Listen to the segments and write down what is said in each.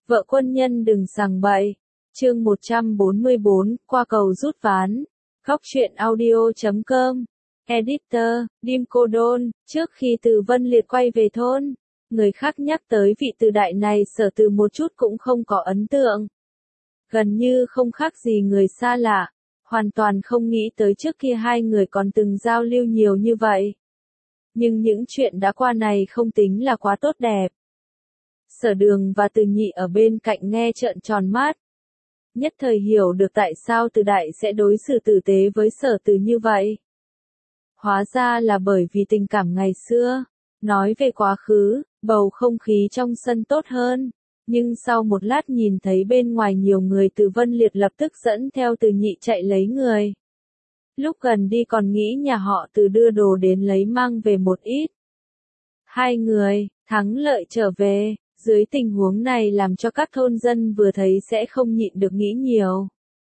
Vợ quân nhân đừng sằng bậy. Chương 144, qua cầu rút ván. Góc truyện audio.com. Editor, Dim Cô Đôn. Trước khi Từ Vân Liệt quay về thôn, người khác nhắc tới vị Từ đại này Sở Từ một chút cũng không có ấn tượng. Gần như không khác gì người xa lạ, hoàn toàn không nghĩ tới trước kia hai người còn từng giao lưu nhiều như vậy. Nhưng những chuyện đã qua này không tính là quá tốt đẹp. Sở Đường và Từ Nhị ở bên cạnh nghe trợn tròn mắt. Nhất thời hiểu được tại sao Từ đại sẽ đối xử tử tế với Sở Từ như vậy. Hóa ra là bởi vì tình cảm ngày xưa. Nói về quá khứ, bầu không khí trong sân tốt hơn. Nhưng sau một lát nhìn thấy bên ngoài nhiều người, Từ Vân Liệt lập tức dẫn theo Từ Nhị chạy lấy người. Lúc gần đi còn nghĩ nhà họ Từ đưa đồ đến lấy mang về một ít. Hai người, thắng lợi trở về, dưới tình huống này làm cho các thôn dân vừa thấy sẽ không nhịn được nghĩ nhiều.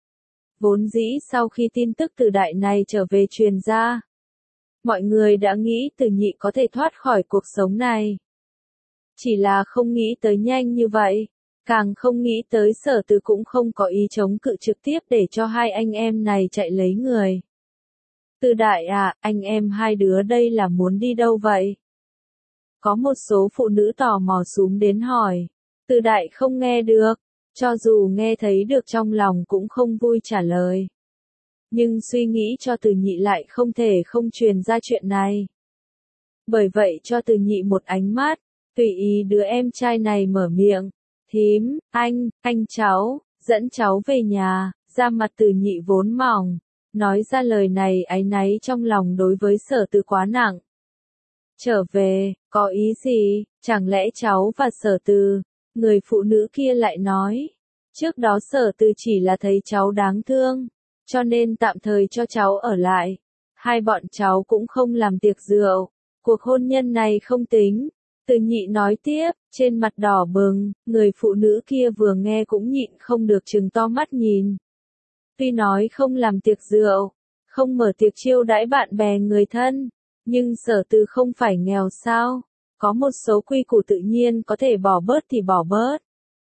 Vốn dĩ sau khi tin tức Từ đại này trở về truyền ra, mọi người đã nghĩ Từ Nhị có thể thoát khỏi cuộc sống này. Chỉ là không nghĩ tới nhanh như vậy, càng không nghĩ tới Sở Từ cũng không có ý chống cự trực tiếp để cho hai anh em này chạy lấy người. Từ đại à, anh em hai đứa đây là muốn đi đâu vậy? Có một số phụ nữ tò mò xúm đến hỏi. Từ đại không nghe được, cho dù nghe thấy được trong lòng cũng không vui trả lời. Nhưng suy nghĩ cho Từ Nhị lại không thể không truyền ra chuyện này. Bởi vậy cho Từ Nhị một ánh mắt, tùy ý đứa em trai này mở miệng. Thím, anh cháu, dẫn cháu về nhà. Da mặt Từ Nhị vốn mỏng, nói ra lời này áy náy trong lòng đối với Sở Từ quá nặng. Trở về, có ý gì, chẳng lẽ cháu và Sở Từ? Người phụ nữ kia lại nói. Trước đó Sở Từ chỉ là thấy cháu đáng thương, cho nên tạm thời cho cháu ở lại. Hai bọn cháu cũng không làm tiệc rượu, cuộc hôn nhân này không tính. Từ Nhị nói tiếp, trên mặt đỏ bừng, người phụ nữ kia vừa nghe cũng nhịn không được trừng to mắt nhìn. Tuy nói không làm tiệc rượu, không mở tiệc chiêu đãi bạn bè người thân, nhưng Sở Từ không phải nghèo sao? Có một số quy củ tự nhiên có thể bỏ bớt thì bỏ bớt.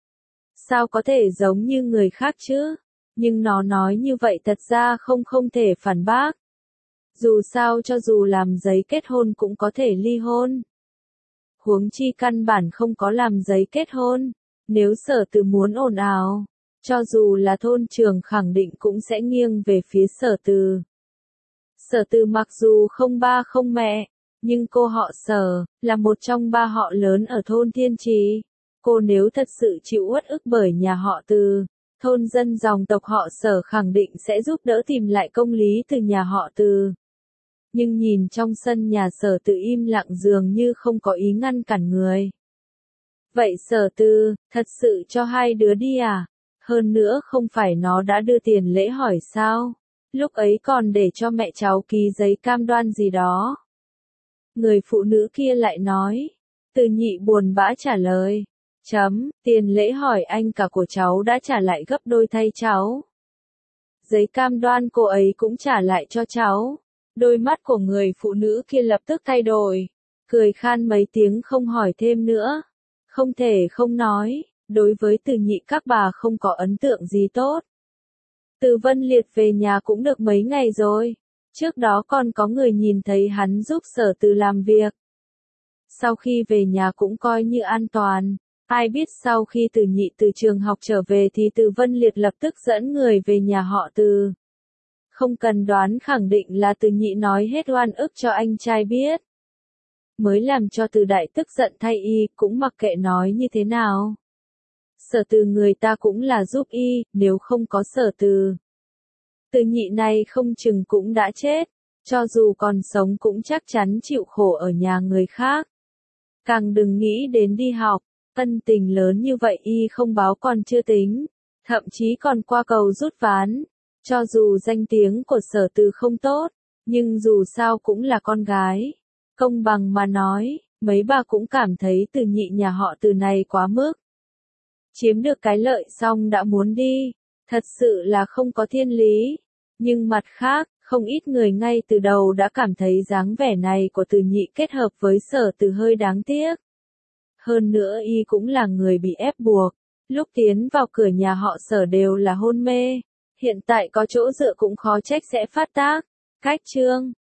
Sao có thể giống như người khác chứ? Nhưng nó nói như vậy thật ra không thể phản bác. Dù sao cho dù làm giấy kết hôn cũng có thể ly hôn. Huống chi căn bản không có làm giấy kết hôn. Nếu Sở Từ muốn ồn ào, cho dù là thôn trưởng khẳng định cũng sẽ nghiêng về phía Sở Từ. Sở Từ mặc dù không ba không mẹ, nhưng cô họ Sở, là một trong ba họ lớn ở thôn Thiên Trì. Cô nếu thật sự chịu uất ức bởi nhà họ Từ, thôn dân dòng tộc họ Sở khẳng định sẽ giúp đỡ tìm lại công lý từ nhà họ Từ. Nhưng nhìn trong sân nhà Sở Từ im lặng dường như không có ý ngăn cản người. Vậy Sở Từ, thật sự cho hai đứa đi à? Hơn nữa không phải nó đã đưa tiền lễ hỏi sao? Lúc ấy còn để cho mẹ cháu ký giấy cam đoan gì đó. Người phụ nữ kia lại nói. Từ Nhị buồn bã trả lời. Tiền lễ hỏi anh cả của cháu đã trả lại gấp đôi thay cháu. Giấy cam đoan cô ấy cũng trả lại cho cháu. Đôi mắt của người phụ nữ kia lập tức thay đổi. Cười khan mấy tiếng không hỏi thêm nữa. Không thể không nói, đối với Từ Nhị các bà không có ấn tượng gì tốt. Từ Vân Liệt về nhà cũng được mấy ngày rồi. Trước đó còn có người nhìn thấy hắn giúp Sở Từ làm việc. Sau khi về nhà cũng coi như an toàn. Ai biết sau khi Từ Nhị từ trường học trở về thì Từ Vân Liệt lập tức dẫn người về nhà họ Từ. Không cần đoán khẳng định là Từ Nhị nói hết oan ức cho anh trai biết. Mới làm cho Từ đại tức giận thay y, cũng mặc kệ nói như thế nào. Sở Từ người ta cũng là giúp y, nếu không có Sở Từ. Từ Nhị này không chừng cũng đã chết, cho dù còn sống cũng chắc chắn chịu khổ ở nhà người khác. Càng đừng nghĩ đến đi học, ân tình lớn như vậy y không báo còn chưa tính, thậm chí còn qua cầu rút ván. Cho dù danh tiếng của Sở Từ không tốt, nhưng dù sao cũng là con gái. Công bằng mà nói, mấy bà cũng cảm thấy Từ Nhị nhà họ Từ này quá mức. Chiếm được cái lợi xong đã muốn đi, thật sự là không có thiên lý. Nhưng mặt khác, không ít người ngay từ đầu đã cảm thấy dáng vẻ này của Từ Nhị kết hợp với Sở Từ hơi đáng tiếc. Hơn nữa y cũng là người bị ép buộc, Lúc tiến vào cửa nhà họ Sở đều là hôn mê, hiện tại có chỗ dựa cũng khó trách sẽ phát tác. Cách chương